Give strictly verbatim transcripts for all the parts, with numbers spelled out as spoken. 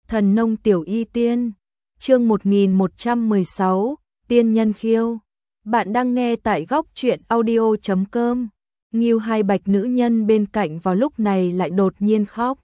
Thần nông tiểu y tiên, chương một nghìn một trăm mười sáu, tiên nhân khiêu. Bạn đang nghe tại góc truyện audio chấm com. Ngưu Hai Bạch nữ nhân bên cạnh vào lúc này lại đột nhiên khóc.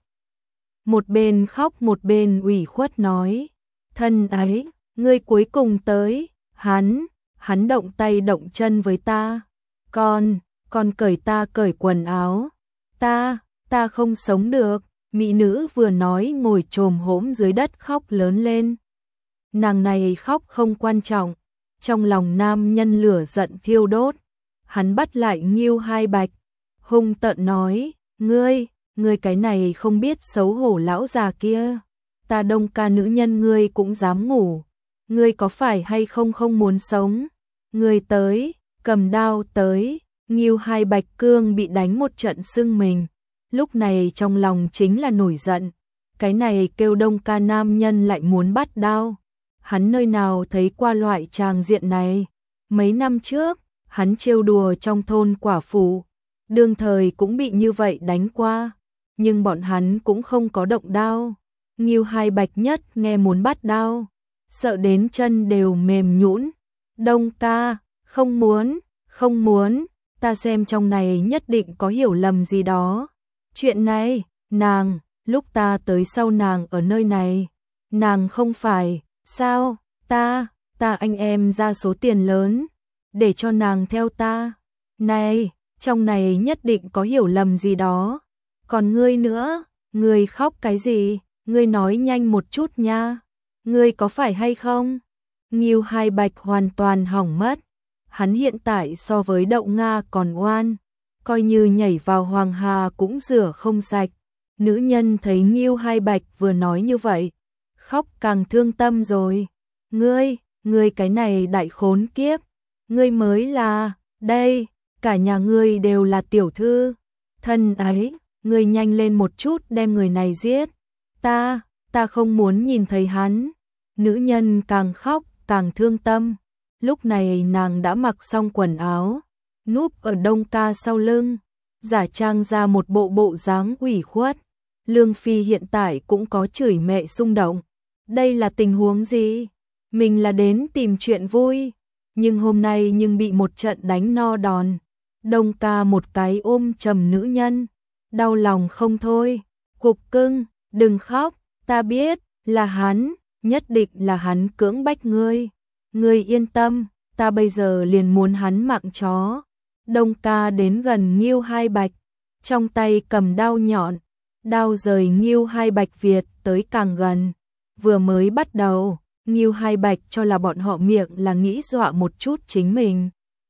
Một bên khóc một bên ủy khuất nói, thân ấy, ngươi cuối cùng tới, hắn, hắn động tay động chân với ta, con, con cởi ta cởi quần áo, ta, ta không sống được. Mỹ nữ vừa nói ngồi chồm hổm dưới đất khóc lớn lên. Nàng này khóc không quan trọng, trong lòng nam nhân lửa giận thiêu đốt. Hắn bắt lại Ngưu Hai Bạch, hung tợn nói, ngươi, ngươi cái này không biết xấu hổ lão già kia, ta Đông ca nữ nhân ngươi cũng dám ngủ, ngươi có phải hay không không muốn sống, ngươi tới, cầm đao tới. Ngưu Hai Bạch cương bị đánh một trận sưng mình. Lúc này trong lòng chính là nổi giận, cái này kêu Đông ca nam nhân lại muốn bắt đao. Hắn nơi nào thấy qua loại tràng diện này, mấy năm trước, hắn trêu đùa trong thôn quả phụ, đương thời cũng bị như vậy đánh qua, nhưng bọn hắn cũng không có động đao. Ngưu Hai Bạch nhất nghe muốn bắt đao, sợ đến chân đều mềm nhũn. Đông ca, không muốn, không muốn, ta xem trong này nhất định có hiểu lầm gì đó. Chuyện này, nàng, lúc ta tới sau nàng ở nơi này, nàng không phải, sao, ta, ta anh em ra số tiền lớn, để cho nàng theo ta. Này, trong này nhất định có hiểu lầm gì đó. Còn ngươi nữa, ngươi khóc cái gì, ngươi nói nhanh một chút nha, ngươi có phải hay không? Ngưu Hai Bạch hoàn toàn hỏng mất, hắn hiện tại so với Đậu Nga còn oan. Coi như nhảy vào hoàng hà cũng rửa không sạch. Nữ nhân thấy Ngưu Hai Bạch vừa nói như vậy, khóc càng thương tâm rồi. Ngươi, ngươi cái này đại khốn kiếp, ngươi mới là, đây, cả nhà ngươi đều là tiểu thư. Thân ấy, ngươi nhanh lên một chút đem người này giết. Ta, ta không muốn nhìn thấy hắn. Nữ nhân càng khóc càng thương tâm. Lúc này nàng đã mặc xong quần áo, núp ở Đông ca sau lưng, giả trang ra một bộ bộ dáng ủy khuất. Lương Phi hiện tại cũng có chửi mẹ xung động. Đây là tình huống gì? Mình là đến tìm chuyện vui, nhưng hôm nay nhưng bị một trận đánh no đòn. Đông ca một cái ôm chầm nữ nhân, đau lòng không thôi. Cục cưng, đừng khóc, ta biết, là hắn, nhất định là hắn cưỡng bách ngươi. Ngươi yên tâm, ta bây giờ liền muốn hắn mạng chó. Đông ca đến gần Ngưu Hai Bạch, trong tay cầm đao nhọn, đao rời Ngưu Hai Bạch Việt tới càng gần. Vừa mới bắt đầu, Ngưu Hai Bạch cho là bọn họ miệng là nghĩ dọa một chút chính mình.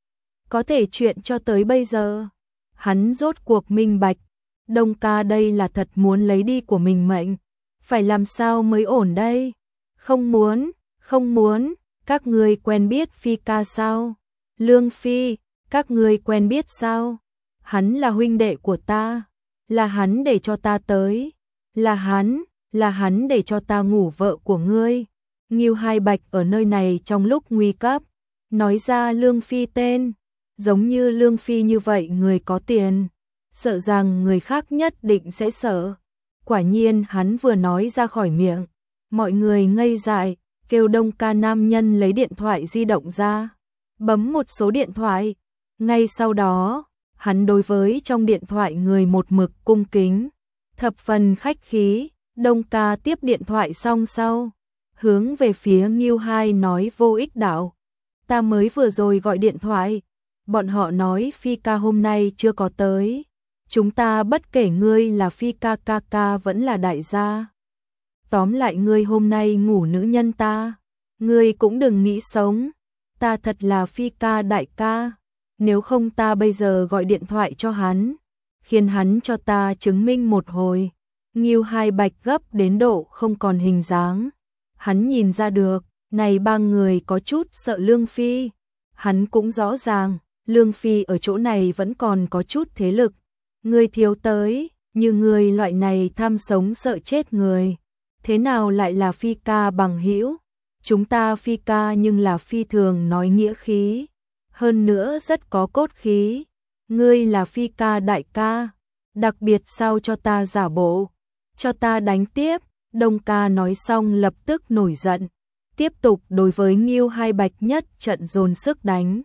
Có thể chuyện cho tới bây giờ, hắn rốt cuộc minh bạch, Đông ca đây là thật muốn lấy đi của mình mệnh, phải làm sao mới ổn đây? Không muốn, không muốn, các ngươi quen biết Phi ca sao? Lương Phi, các ngươi quen biết sao? Hắn là huynh đệ của ta, là hắn để cho ta tới, là hắn, là hắn để cho ta ngủ vợ của ngươi. Ngưu Hai Bạch ở nơi này trong lúc nguy cấp, nói ra Lương Phi tên, giống như Lương Phi như vậy người có tiền, sợ rằng người khác nhất định sẽ sợ. Quả nhiên hắn vừa nói ra khỏi miệng, mọi người ngây dại, kêu Đông ca nam nhân lấy điện thoại di động ra, bấm một số điện thoại. Ngay sau đó, hắn đối với trong điện thoại người một mực cung kính, thập phần khách khí. Đông ca tiếp điện thoại xong sau, hướng về phía Ngưu Hai nói vô ích đạo, ta mới vừa rồi gọi điện thoại, bọn họ nói Phi ca hôm nay chưa có tới, chúng ta bất kể ngươi là Phi ca ca ca vẫn là đại gia. Tóm lại ngươi hôm nay ngủ nữ nhân ta, ngươi cũng đừng nghĩ sống, ta thật là Phi ca đại ca, nếu không ta bây giờ gọi điện thoại cho hắn, khiến hắn cho ta chứng minh một hồi. Ngưu Hai Bạch gấp đến độ không còn hình dáng, hắn nhìn ra được, này ba người có chút sợ Lương Phi, hắn cũng rõ ràng, Lương Phi ở chỗ này vẫn còn có chút thế lực, ngươi thiếu tới, như người loại này tham sống sợ chết người, thế nào lại là Phi ca bằng hữu? Chúng ta Phi ca nhưng là phi thường nói nghĩa khí, hơn nữa rất có cốt khí, ngươi là Phi ca đại ca, đặc biệt sao cho ta giả bộ, cho ta đánh tiếp, Đông ca nói xong lập tức nổi giận, tiếp tục đối với Ngưu Hai Bạch nhất trận dồn sức đánh.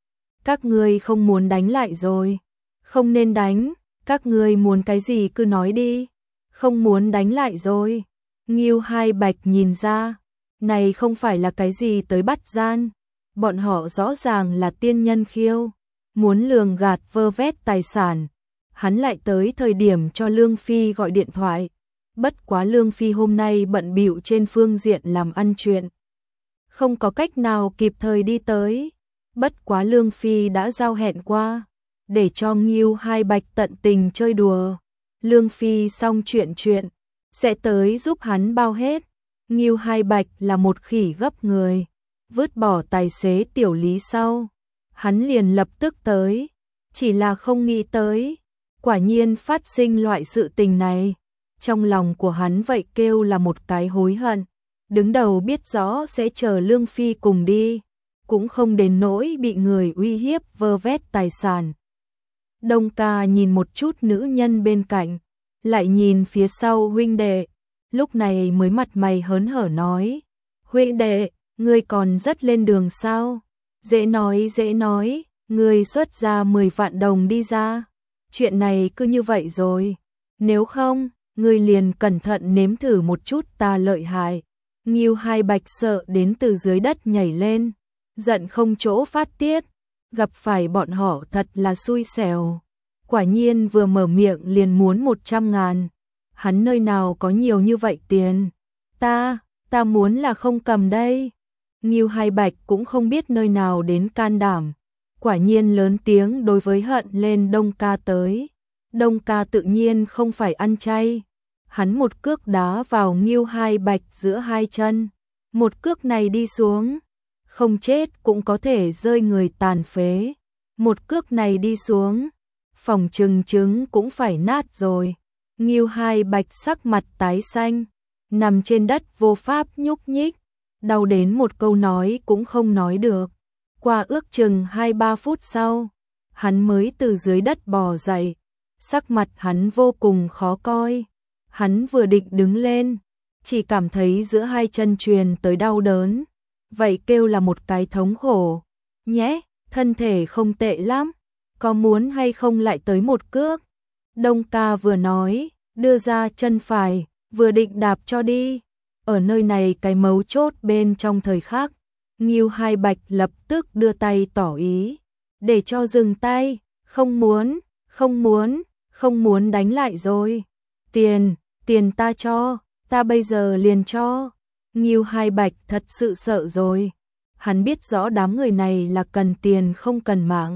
Các ngươi không muốn đánh lại rồi, không nên đánh, các ngươi muốn cái gì cứ nói đi, không muốn đánh lại rồi. Ngưu Hai Bạch nhìn ra, này không phải là cái gì tới bắt gian, bọn họ rõ ràng là tiên nhân khiêu, muốn lường gạt vơ vét tài sản. Hắn lại tới thời điểm cho Lương Phi gọi điện thoại, bất quá Lương Phi hôm nay bận bịu trên phương diện làm ăn chuyện, không có cách nào kịp thời đi tới, bất quá Lương Phi đã giao hẹn qua, để cho Ngưu Hai Bạch tận tình chơi đùa. Lương Phi xong chuyện chuyện, sẽ tới giúp hắn bao hết. Ngưu Hai Bạch là một khỉ gấp người, vứt bỏ tài xế tiểu Lý sau, hắn liền lập tức tới, chỉ là không nghĩ tới, quả nhiên phát sinh loại sự tình này. Trong lòng của hắn vậy kêu là một cái hối hận, đứng đầu biết rõ sẽ chờ Lương Phi cùng đi, cũng không đến nỗi bị người uy hiếp vơ vét tài sản. Đông ca nhìn một chút nữ nhân bên cạnh, lại nhìn phía sau huynh đệ, lúc này mới mặt mày hớn hở nói, huynh đệ, ngươi còn rất lên đường sao? Dễ nói dễ nói, ngươi xuất ra mười vạn đồng đi ra, chuyện này cứ như vậy rồi, nếu không, ngươi liền cẩn thận nếm thử một chút ta lợi hại. Ngưu Hai Bạch sợ đến từ dưới đất nhảy lên, giận không chỗ phát tiết, gặp phải bọn họ thật là xui xẻo. Quả nhiên vừa mở miệng liền muốn một trăm ngàn, hắn nơi nào có nhiều như vậy tiền, ta, ta muốn là không cầm đây. Ngưu Hai Bạch cũng không biết nơi nào đến can đảm, quả nhiên lớn tiếng đối với hận lên Đông ca tới. Đông ca tự nhiên không phải ăn chay, hắn một cước đá vào Ngưu Hai Bạch giữa hai chân, một cước này đi xuống, không chết cũng có thể rơi người tàn phế, một cước này đi xuống, phòng trừng trứng cũng phải nát rồi. Ngưu Hai Bạch sắc mặt tái xanh, nằm trên đất vô pháp nhúc nhích, đau đến một câu nói cũng không nói được. Qua ước chừng hai ba phút sau, hắn mới từ dưới đất bò dậy, sắc mặt hắn vô cùng khó coi. Hắn vừa định đứng lên, chỉ cảm thấy giữa hai chân truyền tới đau đớn, vậy kêu là một cái thống khổ. Nhé, thân thể không tệ lắm, có muốn hay không lại tới một cước? Đông ca vừa nói, đưa ra chân phải, vừa định đạp cho đi. Ở nơi này cái mấu chốt bên trong thời khắc, Ngưu Hai Bạch lập tức đưa tay tỏ ý, để cho dừng tay, không muốn, không muốn, không muốn đánh lại rồi. Tiền, tiền ta cho, ta bây giờ liền cho. Ngưu Hai Bạch thật sự sợ rồi, hắn biết rõ đám người này là cần tiền không cần mạng.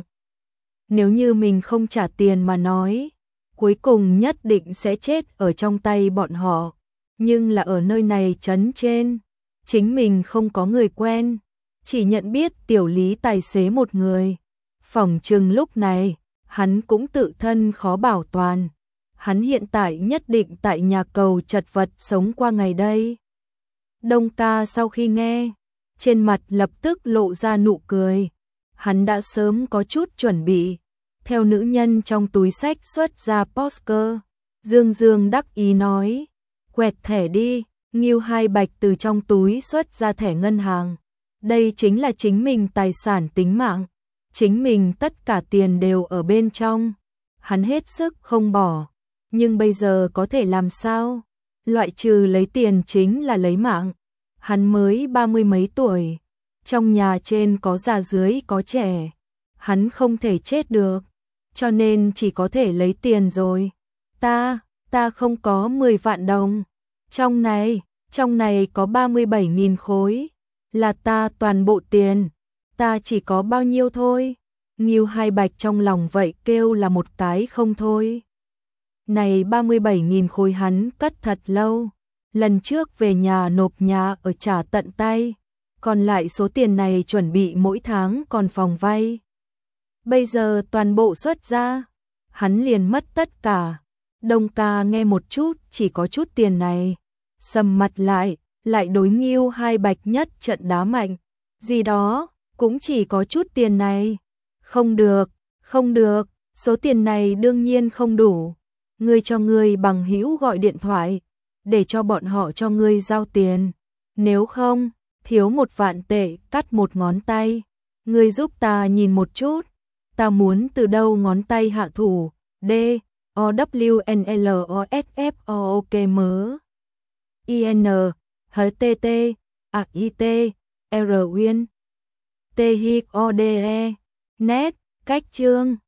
Nếu như mình không trả tiền mà nói, cuối cùng nhất định sẽ chết ở trong tay bọn họ. Nhưng là ở nơi này trấn trên, chính mình không có người quen, chỉ nhận biết tiểu Lý tài xế một người. Phỏng chừng lúc này, hắn cũng tự thân khó bảo toàn. Hắn hiện tại nhất định tại nhà cầu chật vật sống qua ngày đây. Đông ca sau khi nghe, trên mặt lập tức lộ ra nụ cười. Hắn đã sớm có chút chuẩn bị, theo nữ nhân trong túi xách xuất ra Posker. Dương Dương đắc ý nói, quẹt thẻ đi. Ngưu Hai Bạch từ trong túi xuất ra thẻ ngân hàng. Đây chính là chính mình tài sản tính mạng, chính mình tất cả tiền đều ở bên trong. Hắn hết sức không bỏ, nhưng bây giờ có thể làm sao? Loại trừ lấy tiền chính là lấy mạng. Hắn mới ba mươi mấy tuổi, trong nhà trên có già dưới có trẻ, hắn không thể chết được, cho nên chỉ có thể lấy tiền rồi. Ta, ta không có mười vạn đồng. Trong này, trong này có ba mươi bảy nghìn khối, là ta toàn bộ tiền, ta chỉ có bao nhiêu thôi. Ngưu Hai Bạch trong lòng vậy kêu là một cái không thôi. Này ba mươi bảy nghìn khối hắn cất thật lâu, lần trước về nhà nộp nhà ở trả tận tay, còn lại số tiền này chuẩn bị mỗi tháng còn phòng vay. Bây giờ toàn bộ xuất ra, hắn liền mất tất cả. Đông ca nghe một chút, chỉ có chút tiền này, sầm mặt lại, lại đối Ngưu Hai Bạch nhất trận đá mạnh. Gì đó, cũng chỉ có chút tiền này. Không được, không được, số tiền này đương nhiên không đủ. Ngươi cho ngươi bằng hữu gọi điện thoại, để cho bọn họ cho ngươi giao tiền. Nếu không, thiếu một vạn tệ cắt một ngón tay. Ngươi giúp ta nhìn một chút, ta muốn từ đâu ngón tay hạ thủ. D. O W N L O S F O O K M I N H T T A I T R Uyên T H O D E. Net, cách chương